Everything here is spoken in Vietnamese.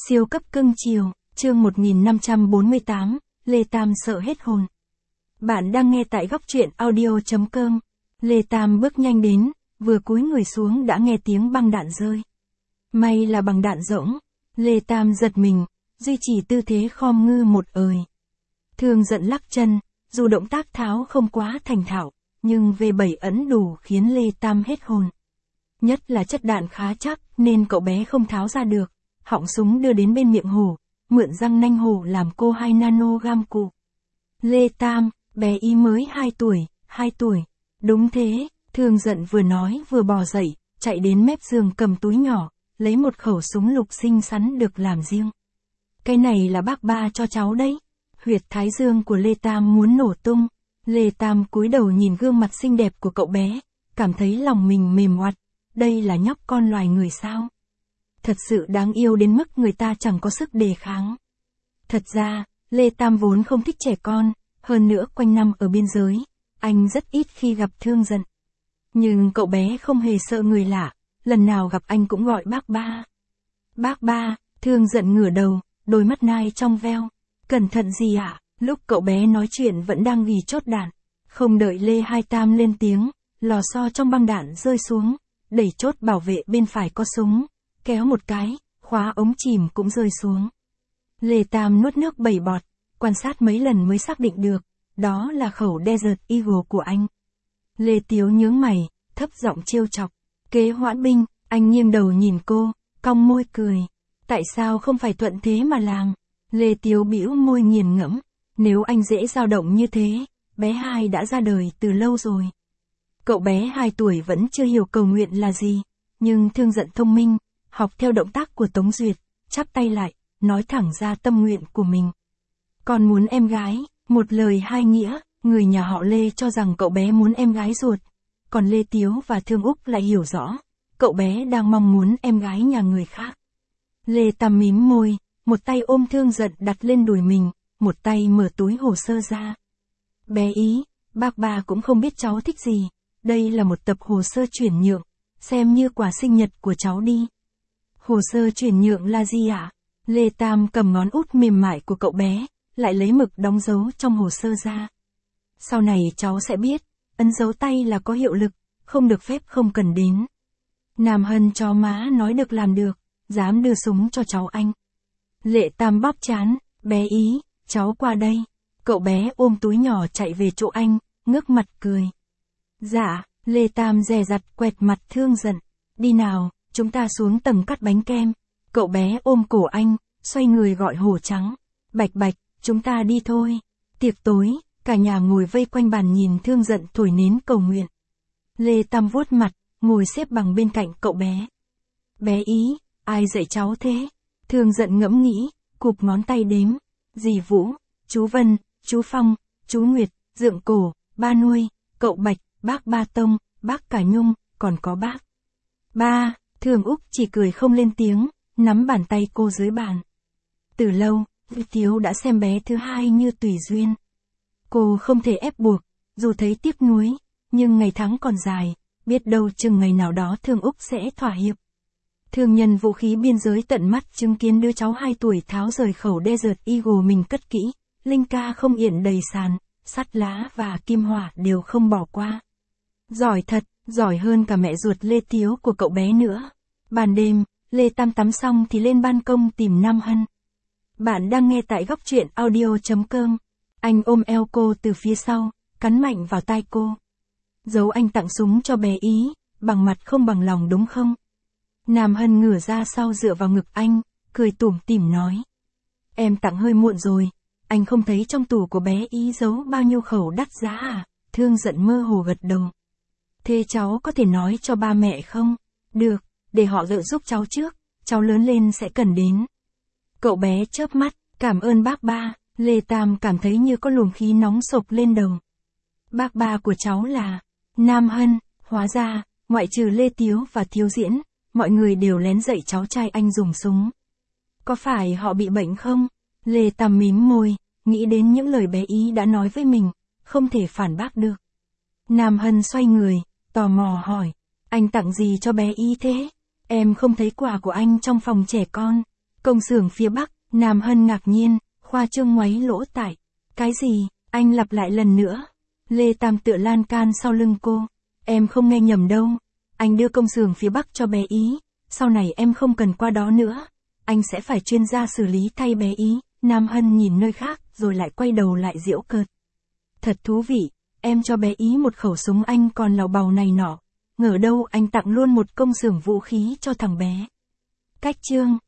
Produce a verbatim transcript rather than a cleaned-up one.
Siêu cấp cưng chiều, chương một nghìn năm trăm bốn mươi tám, Lê Tam sợ hết hồn. Bạn đang nghe tại góc truyện audio chấm com. Lê Tam bước nhanh đến, vừa cúi người xuống đã nghe tiếng băng đạn rơi. May là bằng đạn rỗng, Lê Tam giật mình, duy trì tư thế khom ngư một ời. Thương giận lắc chân, dù động tác tháo không quá thành thạo, nhưng về bảy ẩn đủ khiến Lê Tam hết hồn. Nhất là chất đạn khá chắc nên cậu bé không tháo ra được. Họng súng đưa đến bên miệng hổ, mượn răng nanh hổ làm cô hai nanogam cụ. Lê Tam, bé ý mới hai tuổi, hai tuổi. Đúng thế, Thương giận vừa nói vừa bò dậy, chạy đến mép giường cầm túi nhỏ, lấy một khẩu súng lục xinh xắn được làm riêng. Cái này là bác ba cho cháu đấy. Huyệt thái dương của Lê Tam muốn nổ tung. Lê Tam cúi đầu nhìn gương mặt xinh đẹp của cậu bé, cảm thấy lòng mình mềm oặt. Đây là nhóc con loài người sao? Thật sự đáng yêu đến mức người ta chẳng có sức đề kháng. Thật ra, Lê Tam vốn không thích trẻ con, hơn nữa quanh năm ở biên giới, anh rất ít khi gặp Thương giận. Nhưng cậu bé không hề sợ người lạ, lần nào gặp anh cũng gọi bác ba. Bác ba, Thương giận ngửa đầu, đôi mắt nai trong veo. Cẩn thận gì ạ? Lúc cậu bé nói chuyện vẫn đang ghi chốt đạn. Không đợi Lê Hai Tam lên tiếng, lò xo trong băng đạn rơi xuống, đẩy chốt bảo vệ bên phải có súng. Kéo một cái, khóa ống chìm cũng rơi xuống. Lê Tam nuốt nước bẩy bọt, quan sát mấy lần mới xác định được, đó là khẩu Desert Eagle của anh. Lê Tiếu nhướng mày, thấp giọng trêu chọc. Kế hoãn binh, anh nghiêng đầu nhìn cô, cong môi cười. Tại sao không phải thuận thế mà làm? Lê Tiếu bĩu môi nghiền ngẫm. Nếu anh dễ dao động như thế, bé hai đã ra đời từ lâu rồi. Cậu bé hai tuổi vẫn chưa hiểu cầu nguyện là gì, nhưng Thương giận thông minh. Học theo động tác của Tống Duyệt, chắp tay lại, nói thẳng ra tâm nguyện của mình. Con muốn em gái, một lời hai nghĩa, người nhà họ Lê cho rằng cậu bé muốn em gái ruột. Còn Lê Tiếu và Thương Úc lại hiểu rõ, cậu bé đang mong muốn em gái nhà người khác. Lê Tam mím môi, một tay ôm Thương giận đặt lên đùi mình, một tay mở túi hồ sơ ra. Bé ý, bác ba cũng không biết cháu thích gì, đây là một tập hồ sơ chuyển nhượng, xem như quà sinh nhật của cháu đi. Hồ sơ chuyển nhượng là gì ạ? Lê Tam cầm ngón út mềm mại của cậu bé, lại lấy mực đóng dấu trong hồ sơ ra. Sau này cháu sẽ biết, ấn dấu tay là có hiệu lực, không được phép không cần đến. Nam Hân chó má nói được làm được, dám đưa súng cho cháu anh. Lê Tam bóp chán, bé ý, cháu qua đây. Cậu bé ôm túi nhỏ chạy về chỗ anh, ngước mặt cười. Dạ, Lê Tam dè dặt quẹt mặt Thương giận. Đi nào. Chúng ta xuống tầng cắt bánh kem. Cậu bé ôm cổ anh, xoay người gọi Hổ Trắng. Bạch Bạch, chúng ta đi thôi. Tiệc tối, cả nhà ngồi vây quanh bàn nhìn Thương giận thổi nến cầu nguyện. Lê Tam vuốt mặt, ngồi xếp bằng bên cạnh cậu bé. Bé ý, ai dạy cháu thế? Thương giận ngẫm nghĩ, cụp ngón tay đếm. Dì Vũ, chú Vân, chú Phong, chú Nguyệt, Dượng Cổ, ba nuôi, cậu Bạch, bác Ba Tông, bác Cả Nhung, còn có bác Ba. Thương Úc chỉ cười không lên tiếng, nắm bàn tay cô dưới bàn. Từ lâu, Tiếu đã xem bé thứ hai như tùy duyên. Cô không thể ép buộc, dù thấy tiếc nuối, nhưng ngày tháng còn dài, biết đâu chừng ngày nào đó Thương Úc sẽ thỏa hiệp. Thương nhân vũ khí biên giới tận mắt chứng kiến đứa cháu hai tuổi tháo rời khẩu Desert Eagle mình cất kỹ, linh ca không yển đầy sàn, sắt lá và kim hỏa đều không bỏ qua. Giỏi thật, giỏi hơn cả mẹ ruột Lê Tiếu của cậu bé nữa. Ban đêm, Lê Tam tắm xong thì lên ban công tìm Nam Hân. Bạn đang nghe tại góc truyện audio chấm com. Anh ôm eo cô từ phía sau, cắn mạnh vào tai cô. Giấu anh tặng súng cho bé ý, bằng mặt không bằng lòng đúng không? Nam Hân ngửa ra sau dựa vào ngực anh, cười tủm tỉm nói. Em tặng hơi muộn rồi, anh không thấy trong tủ của bé ý giấu bao nhiêu khẩu đắt giá à? Thương giận mơ hồ gật đầu. Thế cháu có thể nói cho ba mẹ không? Được, để họ gỡ giúp cháu trước, cháu lớn lên sẽ cần đến. Cậu bé chớp mắt, cảm ơn bác ba. Lê Tam cảm thấy như có luồng khí nóng sộc lên đầu. Bác ba của cháu là Nam Hân. Hóa ra, ngoại trừ Lê Tiếu và Thiếu Diễn, mọi người đều lén dạy cháu trai anh dùng súng. Có phải họ bị bệnh không? Lê Tam mím môi, nghĩ đến những lời bé ý đã nói với mình, không thể phản bác được. Nam Hân xoay người, tò mò hỏi, anh tặng gì cho bé ý thế? Em không thấy quà của anh trong phòng trẻ con. Công xưởng phía Bắc, Nam Hân ngạc nhiên, khoa trương ngoáy lỗ tai. Cái gì, anh lặp lại lần nữa. Lê Tam tựa lan can sau lưng cô. Em không nghe nhầm đâu. Anh đưa công xưởng phía Bắc cho bé Ý. Sau này em không cần qua đó nữa. Anh sẽ phải chuyên gia xử lý thay bé Ý. Nam Hân nhìn nơi khác, rồi lại quay đầu lại giễu cợt. Thật thú vị, em cho bé Ý một khẩu súng anh còn làu bàu này nọ. Ngờ đâu anh tặng luôn một công xưởng vũ khí cho thằng bé. Cách chương